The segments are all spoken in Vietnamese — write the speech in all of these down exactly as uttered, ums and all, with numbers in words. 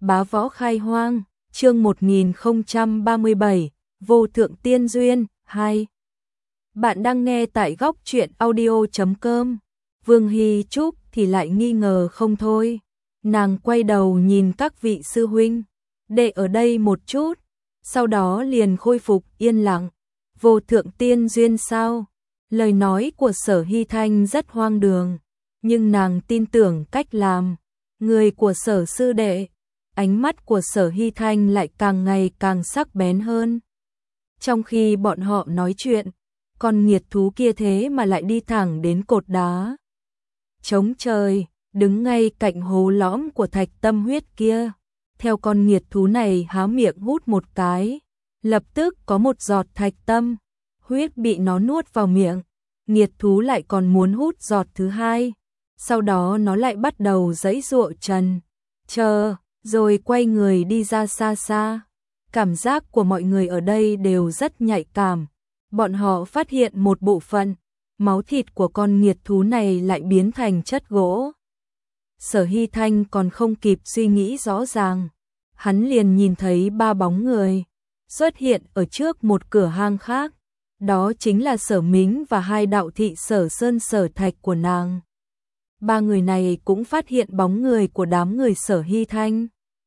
Bá Võ Khai Hoang, chương một nghìn không trăm ba mươi bảy, Vô Thượng Tiên Duyên, hai. Bạn đang nghe tại góc truyện audio chấm com. Vương Hy Trúc thì lại nghi ngờ không thôi. Nàng quay đầu nhìn các vị sư huynh, để ở đây một chút, sau đó liền khôi phục yên lặng. Vô Thượng Tiên Duyên sao? Lời nói của Sở Hy Thanh rất hoang đường, nhưng nàng tin tưởng cách làm người của Sở sư đệ. Ánh mắt của Sở Hy Thanh lại càng ngày càng sắc bén hơn. Trong khi bọn họ nói chuyện, con nghiệt thú kia thế mà lại đi thẳng đến cột đá trống trời, đứng ngay cạnh hố lõm của thạch tâm huyết kia. Theo con nghiệt thú này há miệng hút một cái, lập tức có một giọt thạch tâm huyết bị nó nuốt vào miệng. Nghiệt thú lại còn muốn hút giọt thứ hai, sau đó nó lại bắt đầu giãy giụa trần chờ, rồi quay người đi ra xa xa. Cảm giác của mọi người ở đây đều rất nhạy cảm. Bọn họ phát hiện một bộ phận máu thịt của con nghiệt thú này lại biến thành chất gỗ. Sở Hy Thanh còn không kịp suy nghĩ rõ ràng, hắn liền nhìn thấy ba bóng người xuất hiện ở trước một cửa hang khác. Đó chính là Sở Mính và hai đạo thị Sở Sơn Sở Thạch của nàng. Ba người này cũng phát hiện bóng người của đám người Sở Hy Thanh.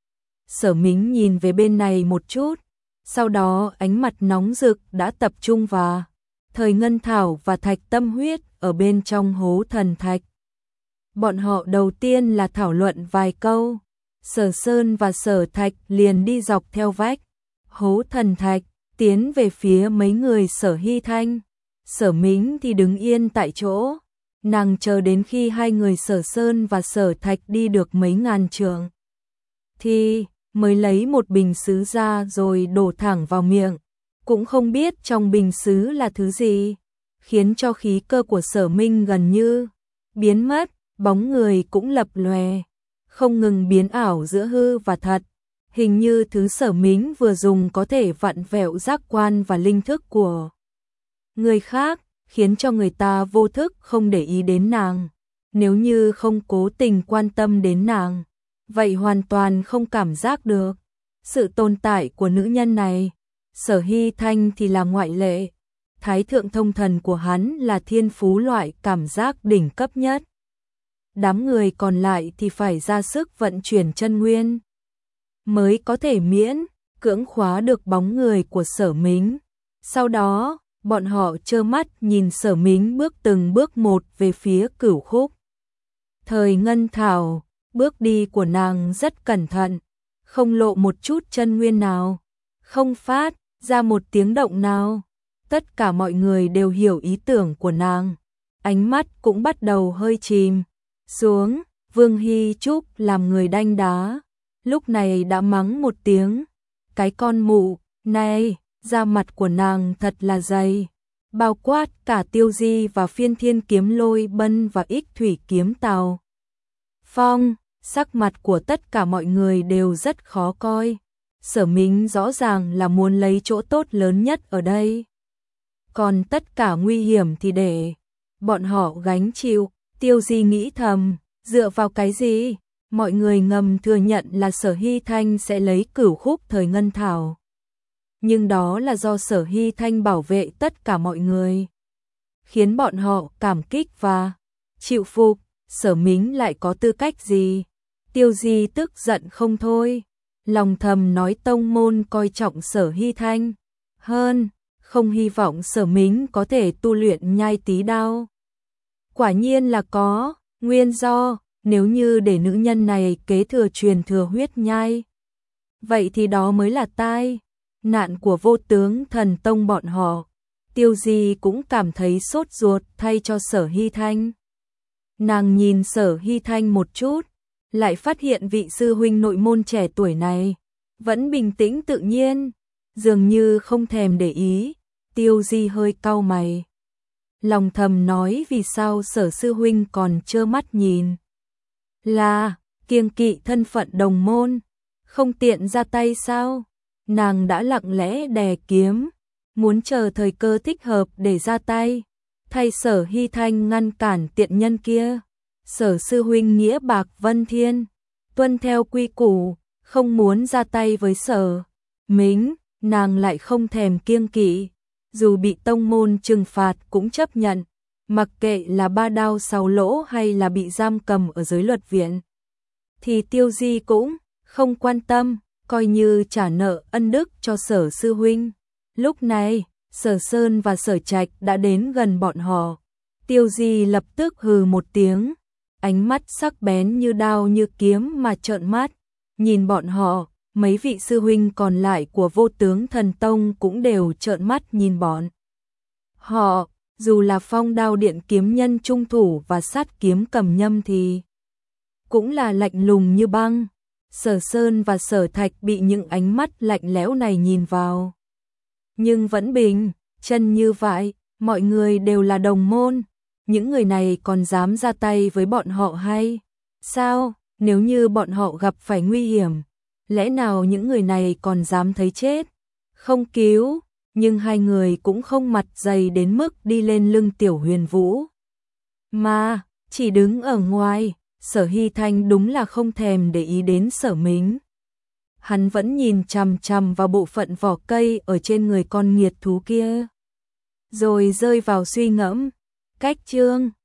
Sở Mính nhìn về bên này một chút, sau đó ánh mặt nóng rực đã tập trung vào Thời Ngân Thảo và Thạch Tâm Huyết ở bên trong hố thần thạch. Bọn họ đầu tiên là thảo luận vài câu, Sở Sơn và Sở Thạch liền đi dọc theo vách hố thần thạch, tiến về phía mấy người Sở Hy Thanh. Sở Mính thì đứng yên tại chỗ, nàng chờ đến khi hai người Sở Sơn và Sở Thạch đi được mấy ngàn trượng thì mới lấy một bình sứ ra rồi đổ thẳng vào miệng. Cũng không biết trong bình sứ là thứ gì, khiến cho khí cơ của Sở Minh gần như biến mất, bóng người cũng lập lòe, không ngừng biến ảo giữa hư và thật. Hình như thứ Sở Mính vừa dùng có thể vặn vẹo giác quan và linh thức của người khác, khiến cho người ta vô thức không để ý đến nàng. Nếu như không cố tình quan tâm đến nàng, vậy hoàn toàn không cảm giác được sự tồn tại của nữ nhân này. Sở Hy Thanh thì là ngoại lệ. Thái thượng thông thần của hắn là thiên phú loại cảm giác đỉnh cấp nhất. Đám người còn lại thì phải ra sức vận chuyển chân nguyên mới có thể miễn cưỡng khóa được bóng người của Sở Mính. Sau đó, bọn họ trơ mắt nhìn Sở Mính bước từng bước một về phía cửu khúc Thời Ngân Thảo. Bước đi của nàng rất cẩn thận, không lộ một chút chân nguyên nào, không phát ra một tiếng động nào. Tất cả mọi người đều hiểu ý tưởng của nàng, ánh mắt cũng bắt đầu hơi chìm xuống. Vương Hy Trúc làm người đanh đá, lúc này đã mắng một tiếng, cái con mụ này. Da mặt của nàng thật là dày, bao quát cả Tiêu Di và Phiên Thiên Kiếm Lôi Bân và Ích Thủy Kiếm Tào Phong. Sắc mặt của tất cả mọi người đều rất khó coi. Sở Mính rõ ràng là muốn lấy chỗ tốt lớn nhất ở đây, còn tất cả nguy hiểm thì để bọn họ gánh chịu. Tiêu Di nghĩ thầm, dựa vào cái gì? Mọi người ngầm thừa nhận là Sở Hy Thanh sẽ lấy cửu khúc Thời Ngân Thảo, nhưng đó là do Sở Hy Thanh bảo vệ tất cả mọi người, khiến bọn họ cảm kích và chịu phục. Sở Mính lại có tư cách gì? Tiêu Di tức giận không thôi, lòng thầm nói tông môn coi trọng Sở Hy Thanh hơn, không hy vọng Sở Mính có thể tu luyện nhai tí đao. Quả nhiên là có nguyên do, nếu như để nữ nhân này kế thừa truyền thừa huyết nhai, vậy thì đó mới là tai nạn của Vô Tướng Thần Tông bọn họ. Tiêu Di cũng cảm thấy sốt ruột thay cho Sở Hy Thanh. Nàng nhìn Sở Hy Thanh một chút, lại phát hiện vị sư huynh nội môn trẻ tuổi này vẫn bình tĩnh tự nhiên, dường như không thèm để ý. Tiêu Di hơi cau mày, lòng thầm nói vì sao Sở sư huynh còn trơ mắt nhìn, là kiêng kỵ thân phận đồng môn, không tiện ra tay sao? Nàng đã lặng lẽ đè kiếm, muốn chờ thời cơ thích hợp để ra tay, thay Sở Hy Thanh ngăn cản tiện nhân kia. Sở sư huynh nghĩa bạc vân thiên, tuân theo quy củ, không muốn ra tay với Sở Mính, nàng lại không thèm kiêng kỵ, dù bị tông môn trừng phạt cũng chấp nhận, mặc kệ là ba đao sáu lỗ hay là bị giam cầm ở giới luật viện. Thì Tiêu Di cũng không quan tâm, coi như trả nợ ân đức cho Sở sư huynh. Lúc này, Sở Sơn và Sở Trạch đã đến gần bọn họ. Tiêu Di lập tức hừ một tiếng, ánh mắt sắc bén như đao như kiếm mà trợn mắt, nhìn bọn họ, mấy vị sư huynh còn lại của Vô Tướng Thần Tông cũng đều trợn mắt nhìn bọn họ, dù là Phong Đao Điện kiếm nhân trung thủ và Sát Kiếm Cầm Nhâm thì cũng là lạnh lùng như băng. Sở Sơn và Sở Thạch bị những ánh mắt lạnh lẽo này nhìn vào, nhưng vẫn bình chân như vậy, mọi người đều là đồng môn, những người này còn dám ra tay với bọn họ hay sao? Nếu như bọn họ gặp phải nguy hiểm, lẽ nào những người này còn dám thấy chết không cứu? Nhưng hai người cũng không mặt dày đến mức đi lên lưng Tiểu Huyền Vũ, mà chỉ đứng ở ngoài. Sở Hy Thanh đúng là không thèm để ý đến Sở Mính. Hắn vẫn nhìn chằm chằm vào bộ phận vỏ cây ở trên người con nghiệt thú kia, rồi rơi vào suy ngẫm. Cách chương